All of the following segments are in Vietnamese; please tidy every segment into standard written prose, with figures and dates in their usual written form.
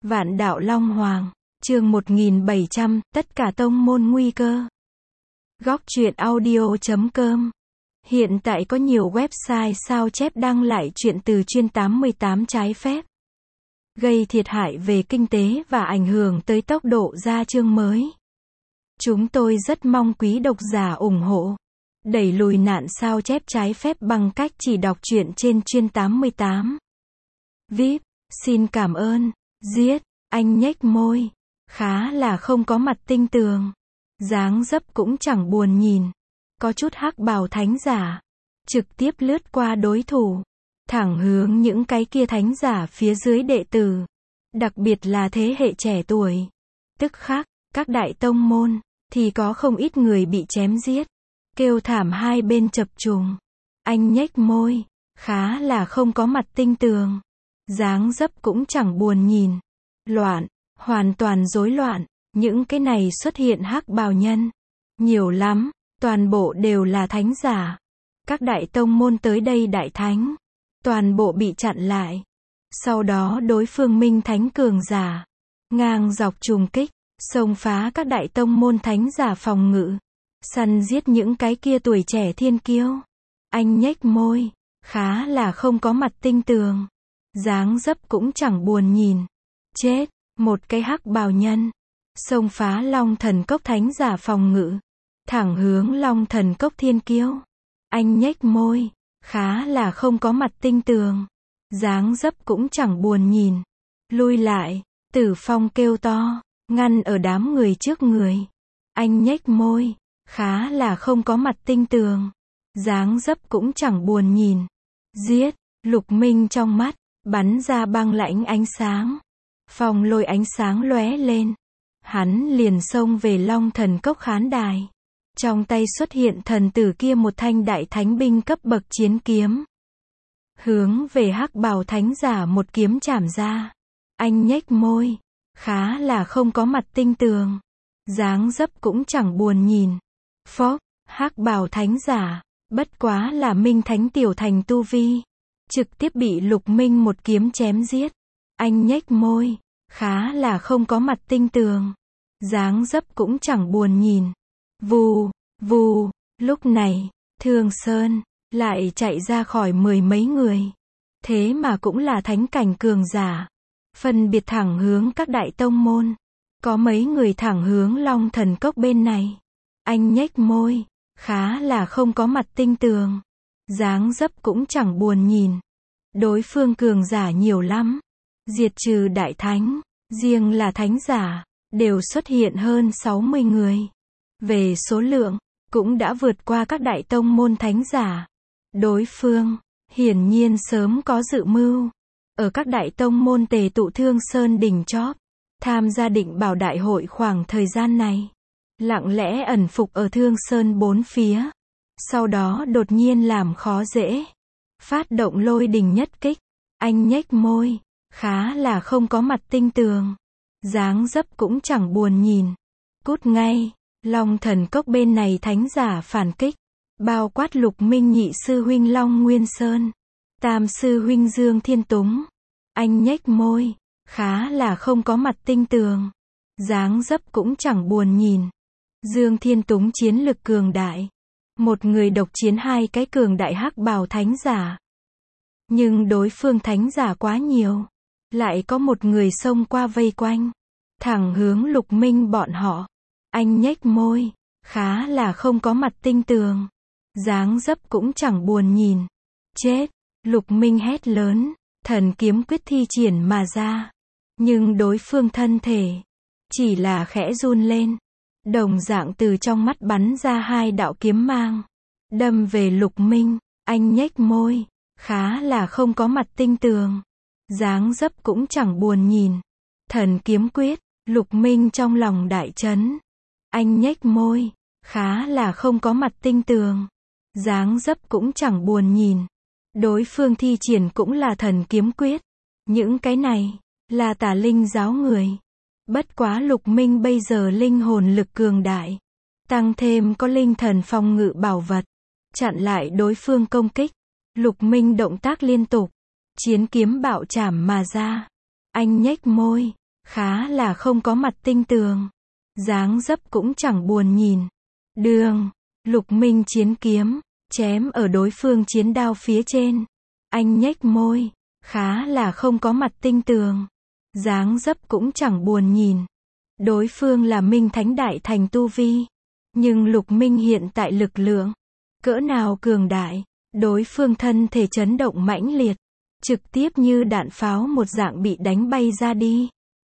Vạn đạo Long Hoàng, chương 1700, tất cả tông môn nguy cơ. Góc truyện audio.com. Hiện tại có nhiều website sao chép đăng lại truyện từ chuyên 88 trái phép, gây thiệt hại về kinh tế và ảnh hưởng tới tốc độ ra chương mới. Chúng tôi rất mong quý độc giả ủng hộ, đẩy lùi nạn sao chép trái phép bằng cách chỉ đọc truyện trên chuyên 88. VIP, xin cảm ơn. Giết, anh nhếch môi, khá là không có mặt tinh tường, dáng dấp cũng chẳng buồn nhìn, có chút hắc bào thánh giả, trực tiếp lướt qua đối thủ, thẳng hướng những cái kia thánh giả phía dưới đệ tử, đặc biệt là thế hệ trẻ tuổi. Tức khắc, các đại tông môn, thì có không ít người bị chém giết, kêu thảm hai bên chập trùng. Anh nhếch môi, khá là không có mặt tinh tường, dáng dấp cũng chẳng buồn nhìn. Loạn, hoàn toàn rối loạn, những cái này xuất hiện hắc bào nhân, nhiều lắm, toàn bộ đều là thánh giả. Các đại tông môn tới đây đại thánh, toàn bộ bị chặn lại. Sau đó đối phương minh thánh cường giả, ngang dọc trùng kích, xông phá các đại tông môn thánh giả phòng ngự, săn giết những cái kia tuổi trẻ thiên kiêu. Anh nhếch môi, khá là không có mặt tinh tường, dáng dấp cũng chẳng buồn nhìn. Chết, một cái hắc bào nhân, xông phá Long Thần Cốc thánh giả phòng ngự, thẳng hướng Long Thần Cốc thiên kiêu. Anh nhếch môi, khá là không có mặt tinh tường, dáng dấp cũng chẳng buồn nhìn. Lui lại, Tử Phong kêu to, ngăn ở đám người trước người. Anh nhếch môi, khá là không có mặt tinh tường, dáng dấp cũng chẳng buồn nhìn. Giết, Lục Minh trong mắt bắn ra băng lãnh ánh sáng, phong lôi ánh sáng lóe lên, hắn liền xông về Long Thần Cốc khán đài, trong tay xuất hiện thần tử kia một thanh đại thánh binh cấp bậc chiến kiếm, hướng về hắc bào thánh giả một kiếm chảm ra. Anh nhếch môi, khá là không có mặt tinh tường, dáng dấp cũng chẳng buồn nhìn. Phốc, hắc bào thánh giả, bất quá là minh thánh tiểu thành tu vi, trực tiếp bị Lục Minh một kiếm chém giết. Anh nhếch môi, khá là không có mặt tinh tường, dáng dấp cũng chẳng buồn nhìn. Vù, vù, lúc này, Thương Sơn lại chạy ra khỏi mười mấy người, thế mà cũng là thánh cảnh cường giả, phân biệt thẳng hướng các đại tông môn, có mấy người thẳng hướng Long Thần Cốc bên này. Anh nhếch môi, khá là không có mặt tinh tường, dáng dấp cũng chẳng buồn nhìn. Đối phương cường giả nhiều lắm, diệt trừ đại thánh, riêng là thánh giả, đều xuất hiện hơn 60 người. Về số lượng, cũng đã vượt qua các đại tông môn thánh giả. Đối phương, hiển nhiên sớm có dự mưu, ở các đại tông môn tề tụ Thương Sơn đỉnh chóp, tham gia Định Bảo đại hội khoảng thời gian này, lặng lẽ ẩn phục ở Thương Sơn bốn phía, sau đó đột nhiên làm khó dễ, phát động lôi đình nhất kích. Anh nhếch môi, khá là không có mặt tinh tường, dáng dấp cũng chẳng buồn nhìn. Cút ngay. Long Thần Cốc bên này thánh giả phản kích, bao quát Lục Minh nhị sư huynh Long Nguyên Sơn, tam sư huynh Dương Thiên Túng. Anh nhếch môi, khá là không có mặt tinh tường, dáng dấp cũng chẳng buồn nhìn. Dương Thiên Túng chiến lực cường đại, một người độc chiến hai cái cường đại hắc bào thánh giả, nhưng đối phương thánh giả quá nhiều, lại có một người xông qua vây quanh, thẳng hướng Lục Minh bọn họ. Anh nhếch môi, khá là không có mặt tinh tường, dáng dấp cũng chẳng buồn nhìn. Chết, Lục Minh hét lớn, thần kiếm quyết thi triển mà ra, nhưng đối phương thân thể chỉ là khẽ run lên, đồng dạng từ trong mắt bắn ra hai đạo kiếm mang, đâm về Lục Minh. Anh nhếch môi, khá là không có mặt tinh tường, dáng dấp cũng chẳng buồn nhìn. Thần kiếm quyết, Lục Minh trong lòng đại chấn. Anh nhếch môi, khá là không có mặt tinh tường, dáng dấp cũng chẳng buồn nhìn. Đối phương thi triển cũng là thần kiếm quyết, những cái này là Tà Linh giáo người. Bất quá Lục Minh bây giờ linh hồn lực cường đại, tăng thêm có linh thần phòng ngự bảo vật, chặn lại đối phương công kích. Lục Minh động tác liên tục, chiến kiếm bạo chảm mà ra. Anh nhếch môi, khá là không có mặt tinh tường. Dáng dấp cũng chẳng buồn nhìn. Đường, Lục Minh chiến kiếm, chém ở đối phương chiến đao phía trên. Anh nhếch môi, khá là không có mặt tinh tường. Dáng dấp cũng chẳng buồn nhìn. Đối phương là Minh Thánh Đại Thành tu vi. Nhưng Lục Minh hiện tại lực lượng cỡ nào cường đại, đối phương thân thể chấn động mãnh liệt, trực tiếp như đạn pháo một dạng bị đánh bay ra đi.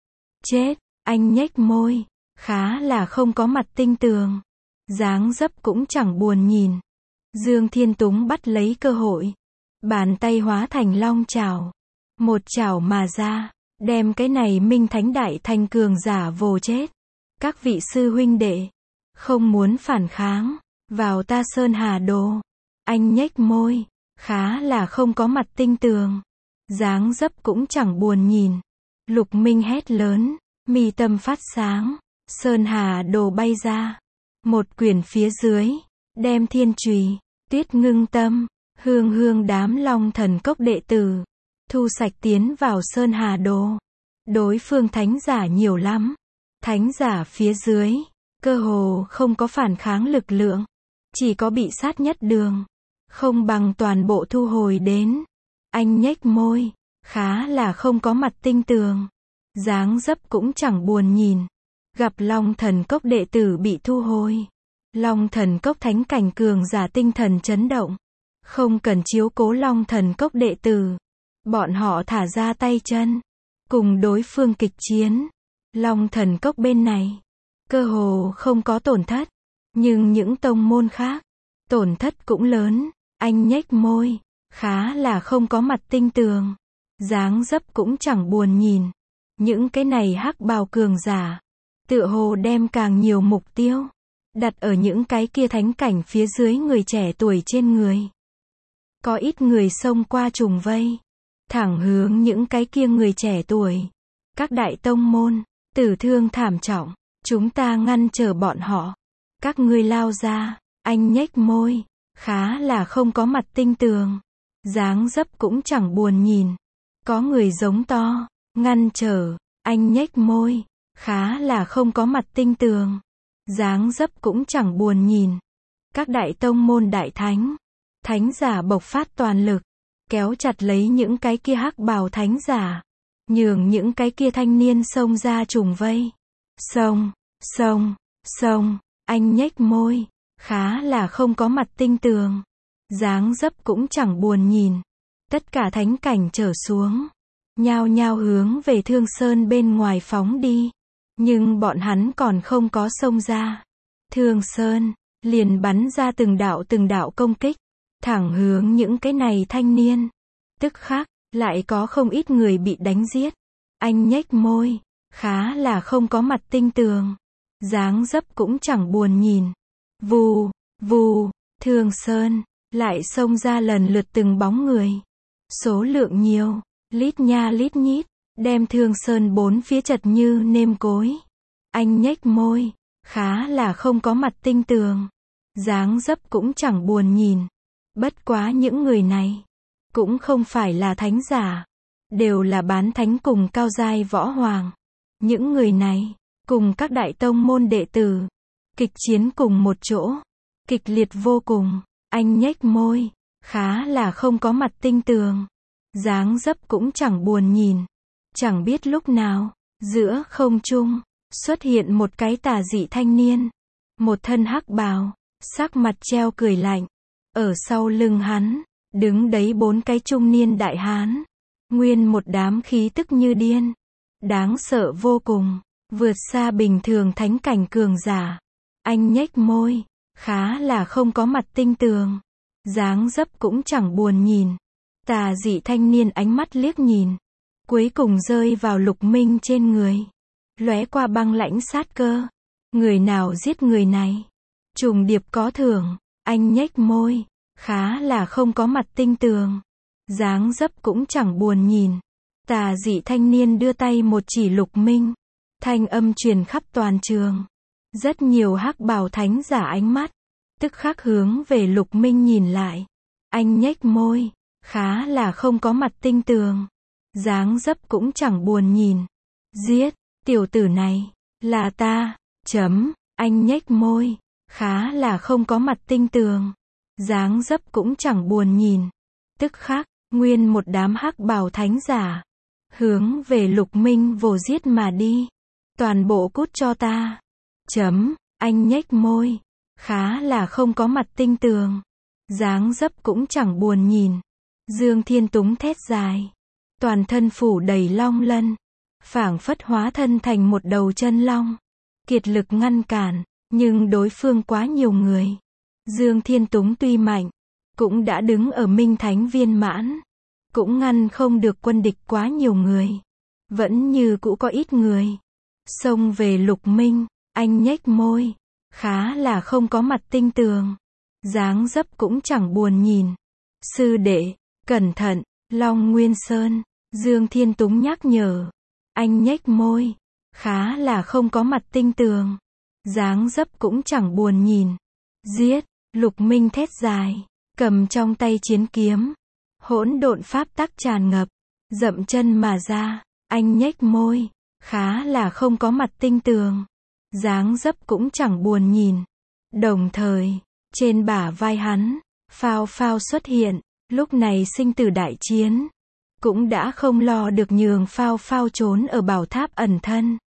Chết, anh nhếch môi, khá là không có mặt tinh tường. Dáng dấp cũng chẳng buồn nhìn. Dương Thiên Túng bắt lấy cơ hội, bàn tay hóa thành long chảo, một chảo mà ra, đem cái này Minh Thánh Đại Thành cường giả vồ chết. Các vị sư huynh đệ, không muốn phản kháng, vào ta Sơn Hà Đồ. Anh nhếch môi, khá là không có mặt tinh tường. Dáng dấp cũng chẳng buồn nhìn. Lục Minh hét lớn, mi tâm phát sáng, Sơn Hà Đồ bay ra. Một quyển phía dưới, đem thiên chùy, tuyết ngưng tâm, hương hương đám Long Thần Cốc đệ tử, thu sạch tiến vào Sơn Hà Đồ. Đối phương thánh giả nhiều lắm. Thánh giả phía dưới, cơ hồ không có phản kháng lực lượng. Chỉ có bị sát nhất đường. Không bằng toàn bộ thu hồi đến. Anh nhếch môi, khá là không có mặt tinh tường. Dáng dấp cũng chẳng buồn nhìn. Gặp Long Thần Cốc đệ tử bị thu hồi. Long Thần Cốc thánh cảnh cường giả tinh thần chấn động. Không cần chiếu cố Long Thần Cốc đệ tử. Bọn họ thả ra tay chân. Cùng đối phương kịch chiến. Long Thần Cốc bên này, cơ hồ không có tổn thất. Nhưng những tông môn khác, tổn thất cũng lớn. Anh nhếch môi, khá là không có mặt tinh tường. Dáng dấp cũng chẳng buồn nhìn. Những cái này hắc bào cường giả, tựa hồ đem càng nhiều mục tiêu đặt ở những cái kia thánh cảnh phía dưới người trẻ tuổi trên người. Có ít người xông qua trùng vây, thẳng hướng những cái kia người trẻ tuổi. Các đại tông môn, tử thương thảm trọng, chúng ta ngăn trở bọn họ. Các ngươi lao ra, anh nhếch môi, khá là không có mặt tinh tường. Dáng dấp cũng chẳng buồn nhìn. Có người giống to, ngăn trở, anh nhếch môi, khá là không có mặt tinh tường. Dáng dấp cũng chẳng buồn nhìn. Các đại tông môn đại thánh, thánh giả bộc phát toàn lực, kéo chặt lấy những cái kia hắc bào thánh giả, nhường những cái kia thanh niên xông ra trùng vây. Xông, anh nhếch môi, khá là không có mặt tinh tường. Dáng dấp cũng chẳng buồn nhìn. Tất cả thánh cảnh trở xuống, nhao nhao hướng về Thương Sơn bên ngoài phóng đi. Nhưng bọn hắn còn không có xông ra Thương Sơn, liền bắn ra từng đạo công kích, thẳng hướng những cái này thanh niên. Tức khắc, lại có không ít người bị đánh giết. Anh nhếch môi, khá là không có mặt tinh tường. Dáng dấp cũng chẳng buồn nhìn. Vù, Thương Sơn, lại xông ra lần lượt từng bóng người. Số lượng nhiều, lít nha lít nhít, đem Thương Sơn bốn phía chật như nêm cối. Anh nhếch môi, khá là không có mặt tinh tường. Dáng dấp cũng chẳng buồn nhìn. Bất quá những người này, cũng không phải là thánh giả. Đều là bán thánh cùng cao giai võ hoàng. Những người này, cùng các đại tông môn đệ tử, kịch chiến cùng một chỗ. Kịch liệt vô cùng. Anh nhếch môi, khá là không có mặt tinh tường. Dáng dấp cũng chẳng buồn nhìn. Chẳng biết lúc nào, giữa không trung, xuất hiện một cái tà dị thanh niên. Một thân hắc bào, sắc mặt treo cười lạnh. Ở sau lưng hắn, đứng đấy bốn cái trung niên đại hán. Nguyên một đám khí tức như điên. Đáng sợ vô cùng, vượt xa bình thường thánh cảnh cường giả. Anh nhếch môi, khá là không có mặt tinh tường. Dáng dấp cũng chẳng buồn nhìn. Tà dị thanh niên ánh mắt liếc nhìn, cuối cùng rơi vào Lục Minh trên người. Lóe qua băng lãnh sát cơ. Người nào giết người này? Trùng điệp có thưởng. Anh nhếch môi, khá là không có mặt tinh tường. Dáng dấp cũng chẳng buồn nhìn. Tà dị thanh niên đưa tay một chỉ Lục Minh. Thanh âm truyền khắp toàn trường. Rất nhiều hắc bào thánh giả ánh mắt, tức khắc hướng về Lục Minh nhìn lại. Anh nhếch môi, khá là không có mặt tinh tường. Dáng dấp cũng chẳng buồn nhìn. Giết, tiểu tử này, là ta, anh nhếch môi, khá là không có mặt tinh tường. Dáng dấp cũng chẳng buồn nhìn. Tức khắc, nguyên một đám hắc bào thánh giả, hướng về Lục Minh vồ giết mà đi. Toàn bộ cút cho ta. Anh nhếch môi, khá là không có mặt tinh tường. Dáng dấp cũng chẳng buồn nhìn. Dương Thiên Túng thét dài. Toàn thân phủ đầy long lân. Phảng phất hóa thân thành một đầu chân long. Kiệt lực ngăn cản, nhưng đối phương quá nhiều người. Dương Thiên Túng tuy mạnh, cũng đã đứng ở Minh Thánh viên mãn. Cũng ngăn không được quân địch quá nhiều người. Vẫn như cũ có ít người. Xông về Lục Minh, anh nhếch môi. Khá là không có mặt tinh tường. Dáng dấp cũng chẳng buồn nhìn. Sư đệ, cẩn thận, Long Nguyên Sơn. Dương Thiên Túng nhắc nhở. Anh nhếch môi. Khá là không có mặt tinh tường. Dáng dấp cũng chẳng buồn nhìn. Giết, Lục Minh thét dài. Cầm trong tay chiến kiếm. Hỗn độn pháp tắc tràn ngập. Dậm chân mà ra. Anh nhếch môi. Khá là không có mặt tinh tường. Dáng dấp cũng chẳng buồn nhìn. Đồng thời, trên bả vai hắn, phao phao xuất hiện. Lúc này sinh tử đại chiến, cũng đã không lo được nhường phao phao trốn ở bảo tháp ẩn thân.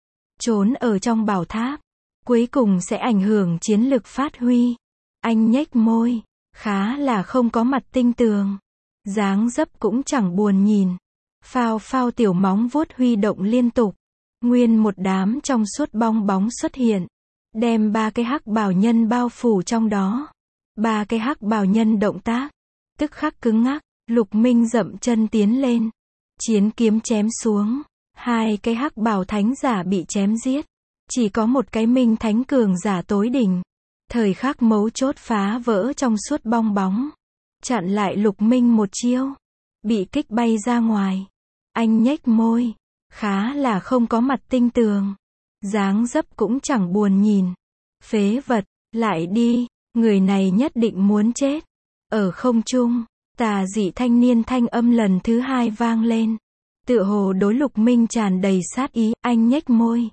Trốn ở trong bảo tháp, cuối cùng sẽ ảnh hưởng chiến lực phát huy. Anh nhếch môi, khá là không có mặt tinh tường. Dáng dấp cũng chẳng buồn nhìn. Phao phao tiểu móng vuốt huy động liên tục. Nguyên một đám trong suốt bong bóng xuất hiện. Đem 3 cái hắc bào nhân bao phủ trong đó. 3 cái hắc bào nhân động tác. Tức khắc cứng ngắc. Lục Minh dậm chân tiến lên. Chiến kiếm chém xuống. 2 cái hắc bào thánh giả bị chém giết. Chỉ có một cái Minh Thánh cường giả tối đỉnh. Thời khắc mấu chốt phá vỡ trong suốt bong bóng. Chặn lại Lục Minh một chiêu. Bị kích bay ra ngoài. Anh nhếch môi. Khá là không có mặt tinh tường. Dáng dấp cũng chẳng buồn nhìn. Phế vật, lại đi. Người này nhất định muốn chết. Ở không trung, tà dị thanh niên thanh âm lần thứ 2 vang lên. Tựa hồ đối Lục Minh tràn đầy sát ý. Anh nhếch môi.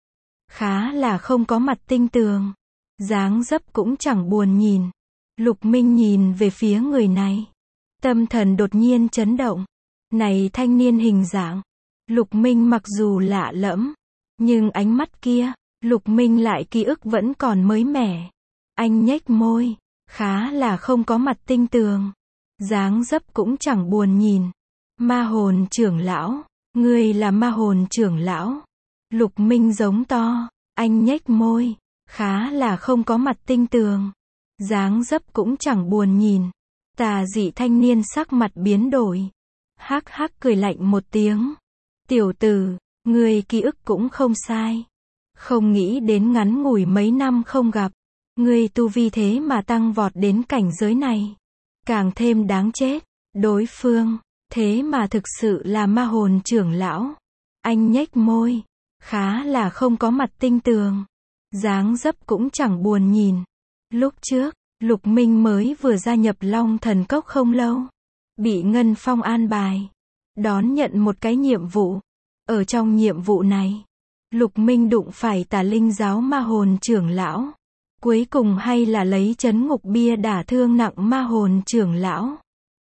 Khá là không có mặt tinh tường. Dáng dấp cũng chẳng buồn nhìn. Lục Minh nhìn về phía người này. Tâm thần đột nhiên chấn động. Này thanh niên hình dạng. Lục Minh mặc dù lạ lẫm, nhưng ánh mắt kia, Lục Minh lại ký ức vẫn còn mới mẻ. Anh nhếch môi, khá là không có mặt tinh tường. Dáng dấp cũng chẳng buồn nhìn. Ma hồn trưởng lão, ngươi là ma hồn trưởng lão. Lục Minh giống to, anh nhếch môi, khá là không có mặt tinh tường. Dáng dấp cũng chẳng buồn nhìn. Tà dị thanh niên sắc mặt biến đổi. Hắc hắc cười lạnh một tiếng. Tiểu tử, ngươi ký ức cũng không sai. Không nghĩ đến ngắn ngủi mấy năm không gặp. Ngươi tu vi thế mà tăng vọt đến cảnh giới này. Càng thêm đáng chết. Đối phương, thế mà thực sự là ma hồn trưởng lão. Anh nhếch môi. Khá là không có mặt tinh tường. Dáng dấp cũng chẳng buồn nhìn. Lúc trước, Lục Minh mới vừa gia nhập Long Thần Cốc không lâu. Bị Ngân Phong an bài. Đón nhận một cái nhiệm vụ. Ở trong nhiệm vụ này, Lục Minh đụng phải Tà Linh giáo ma hồn trưởng lão. Cuối cùng hay là lấy trấn ngục bia đả thương nặng ma hồn trưởng lão.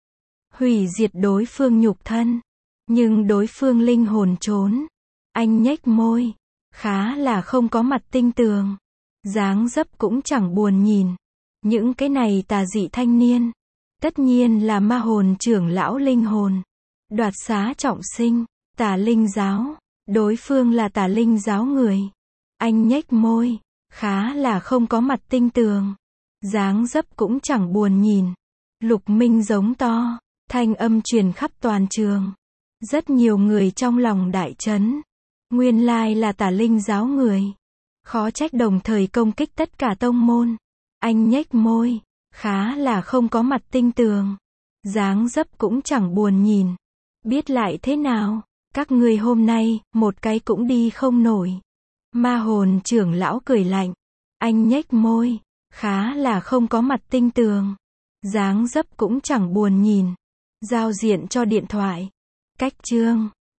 Hủy diệt đối phương nhục thân. Nhưng đối phương linh hồn trốn. Anh nhếch môi. Khá là không có mặt tinh tường. Dáng dấp cũng chẳng buồn nhìn. Những cái này tà dị thanh niên. Tất nhiên là ma hồn trưởng lão linh hồn. Đoạt xá trọng sinh. Tà Linh giáo. Đối phương là Tà Linh giáo người. Anh nhếch môi. Khá là không có mặt tinh tường. Dáng dấp cũng chẳng buồn nhìn. Lục Minh giống to. Thanh âm truyền khắp toàn trường. Rất nhiều người trong lòng đại chấn. Nguyên lai là Tà Linh giáo người. Khó trách đồng thời công kích tất cả tông môn. Anh nhếch môi. Khá là không có mặt tinh tường. Dáng dấp cũng chẳng buồn nhìn. Biết lại thế nào? Các ngươi hôm nay, một cái cũng đi không nổi. Ma hồn trưởng lão cười lạnh. Anh nhếch môi. Khá là không có mặt tinh tường. Dáng dấp cũng chẳng buồn nhìn. Giao diện cho điện thoại. Cách chương